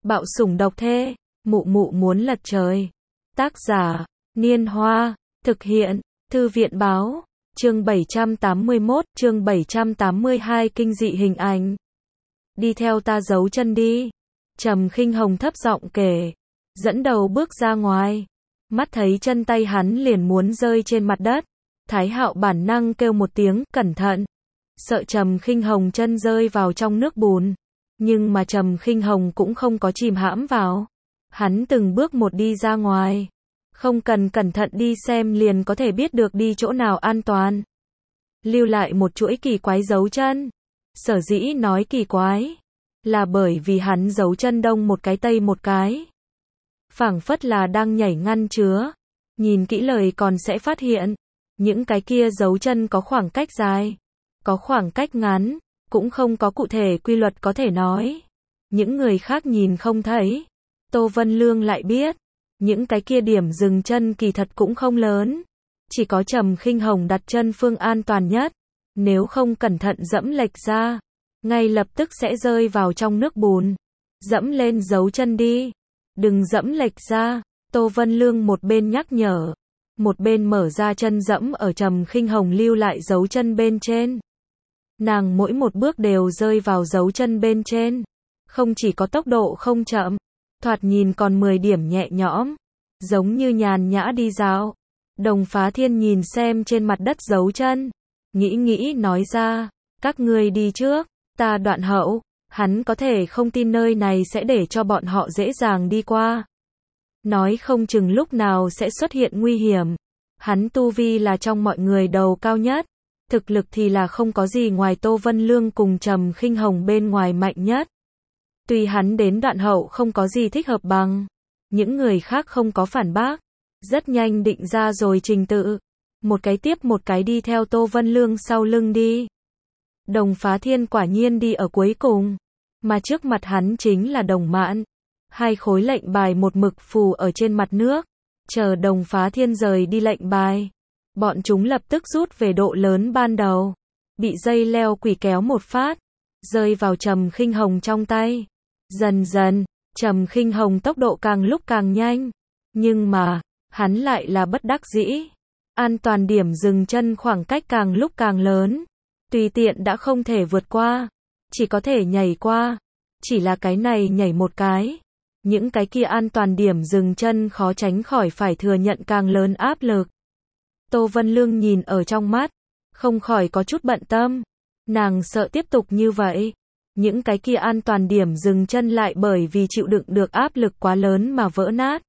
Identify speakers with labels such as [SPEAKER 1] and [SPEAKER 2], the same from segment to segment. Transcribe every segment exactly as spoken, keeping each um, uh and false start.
[SPEAKER 1] Bạo sủng độc thê, mụ mụ muốn lật trời. Tác giả, Niên Hoa, thực hiện, Thư viện báo, chương bảy trăm tám mươi mốt, chương bảy trăm tám mươi hai kinh dị hình ảnh. Đi theo ta giấu chân đi. Trầm Khinh Hồng thấp giọng kể, dẫn đầu bước ra ngoài. Mắt thấy chân tay hắn liền muốn rơi trên mặt đất. Thái Hạo bản năng kêu một tiếng, cẩn thận. Sợ Trầm Khinh Hồng chân rơi vào trong nước bùn. Nhưng mà Trầm Khinh Hồng cũng không có chìm hãm vào. Hắn từng bước một đi ra ngoài. Không cần cẩn thận đi xem liền có thể biết được đi chỗ nào an toàn. Lưu lại một chuỗi kỳ quái dấu chân. Sở dĩ nói kỳ quái, là bởi vì hắn giấu chân đông một cái tây một cái. Phảng phất là đang nhảy ngăn chứa. Nhìn kỹ lời còn sẽ phát hiện, những cái kia dấu chân có khoảng cách dài, có khoảng cách ngắn, cũng không có cụ thể quy luật có thể nói. Những người khác nhìn không thấy. Tô Vân Lương lại biết, những cái kia điểm dừng chân kỳ thật cũng không lớn. Chỉ có Trầm Khinh Hồng đặt chân phương an toàn nhất. Nếu không cẩn thận dẫm lệch ra, ngay lập tức sẽ rơi vào trong nước bùn. Dẫm lên dấu chân đi. Đừng dẫm lệch ra. Tô Vân Lương một bên nhắc nhở, một bên mở ra chân dẫm ở Trầm Khinh Hồng lưu lại dấu chân bên trên. Nàng mỗi một bước đều rơi vào dấu chân bên trên. Không chỉ có tốc độ không chậm, thoạt nhìn còn mười điểm nhẹ nhõm, giống như nhàn nhã đi dạo. Đồng Phá Thiên nhìn xem trên mặt đất dấu chân, nghĩ nghĩ nói ra, các ngươi đi trước, ta đoạn hậu. Hắn có thể không tin nơi này sẽ để cho bọn họ dễ dàng đi qua. Nói không chừng lúc nào sẽ xuất hiện nguy hiểm. Hắn tu vi là trong mọi người đầu cao nhất. Thực lực thì là không có gì ngoài Tô Vân Lương cùng Trầm Khinh Hồng bên ngoài mạnh nhất. Tuy hắn đến đoạn hậu không có gì thích hợp bằng. Những người khác không có phản bác. Rất nhanh định ra rồi trình tự. Một cái tiếp một cái đi theo Tô Vân Lương sau lưng đi. Đồng Phá Thiên quả nhiên đi ở cuối cùng. Mà trước mặt hắn chính là Đồng Mãn. Hai khối lệnh bài một mực phù ở trên mặt nước. Chờ Đồng Phá Thiên rời đi lệnh bài. Bọn chúng lập tức rút về độ lớn ban đầu. Bị dây leo quỷ kéo một phát. Rơi vào Trầm Khinh Hồng trong tay. Dần dần, Trầm Khinh Hồng tốc độ càng lúc càng nhanh. Nhưng mà, hắn lại là bất đắc dĩ. An toàn điểm dừng chân khoảng cách càng lúc càng lớn. Tùy tiện đã không thể vượt qua. Chỉ có thể nhảy qua. Chỉ là cái này nhảy một cái. Những cái kia an toàn điểm dừng chân khó tránh khỏi phải thừa nhận càng lớn áp lực. Tô Vân Lương nhìn ở trong mắt, không khỏi có chút bận tâm. Nàng sợ tiếp tục như vậy, những cái kia an toàn điểm dừng chân lại bởi vì chịu đựng được áp lực quá lớn mà vỡ nát.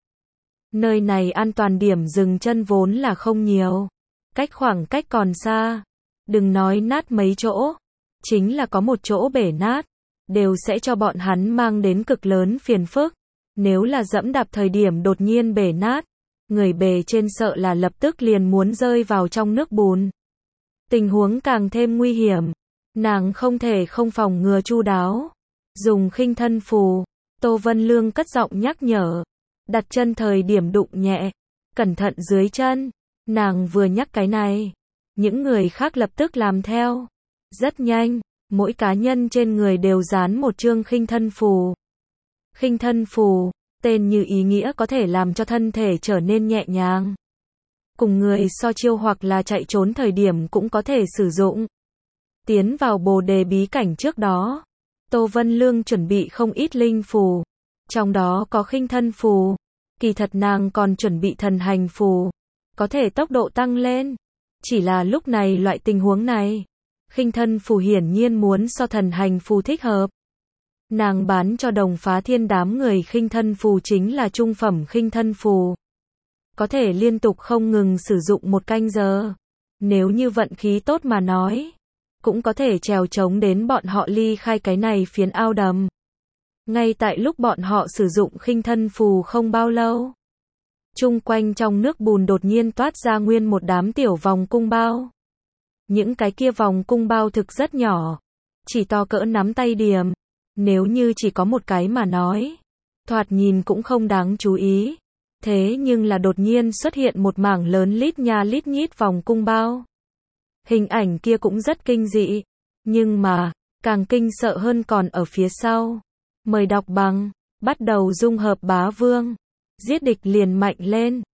[SPEAKER 1] Nơi này an toàn điểm dừng chân vốn là không nhiều, cách khoảng cách còn xa. Đừng nói nát mấy chỗ, chính là có một chỗ bể nát, đều sẽ cho bọn hắn mang đến cực lớn phiền phức. Nếu là dẫm đạp thời điểm đột nhiên bể nát, người bề trên sợ là lập tức liền muốn rơi vào trong nước bùn. Tình huống càng thêm nguy hiểm. Nàng không thể không phòng ngừa chu đáo. Dùng khinh thân phù. Tô Vân Lương cất giọng nhắc nhở. Đặt chân thời điểm đụng nhẹ. Cẩn thận dưới chân. Nàng vừa nhắc cái này. Những người khác lập tức làm theo. Rất nhanh, mỗi cá nhân trên người đều dán một chương khinh thân phù. Khinh thân phù, tên như ý nghĩa có thể làm cho thân thể trở nên nhẹ nhàng. Cùng người so chiêu hoặc là chạy trốn thời điểm cũng có thể sử dụng. Tiến vào Bồ Đề bí cảnh trước đó, Tô Vân Lương chuẩn bị không ít linh phù. Trong đó có khinh thân phù. Kỳ thật nàng còn chuẩn bị thần hành phù. Có thể tốc độ tăng lên. Chỉ là lúc này loại tình huống này, khinh thân phù hiển nhiên muốn so thần hành phù thích hợp. Nàng bán cho Đồng Phá Thiên đám người khinh thân phù chính là trung phẩm khinh thân phù. Có thể liên tục không ngừng sử dụng một canh giờ. Nếu như vận khí tốt mà nói, cũng có thể trèo trống đến bọn họ ly khai cái này phiến ao đầm. Ngay tại lúc bọn họ sử dụng khinh thân phù không bao lâu, chung quanh trong nước bùn đột nhiên toát ra nguyên một đám tiểu vòng cung bao. Những cái kia vòng cung bao thực rất nhỏ, chỉ to cỡ nắm tay điểm. Nếu như chỉ có một cái mà nói, thoạt nhìn cũng không đáng chú ý. Thế nhưng là đột nhiên xuất hiện một mảng lớn lít nha lít nhít vòng cung bao. Hình ảnh kia cũng rất kinh dị. Nhưng mà, càng kinh sợ hơn còn ở phía sau. Mời đọc bằng bắt đầu dung hợp bá vương. Giết địch liền mạnh lên.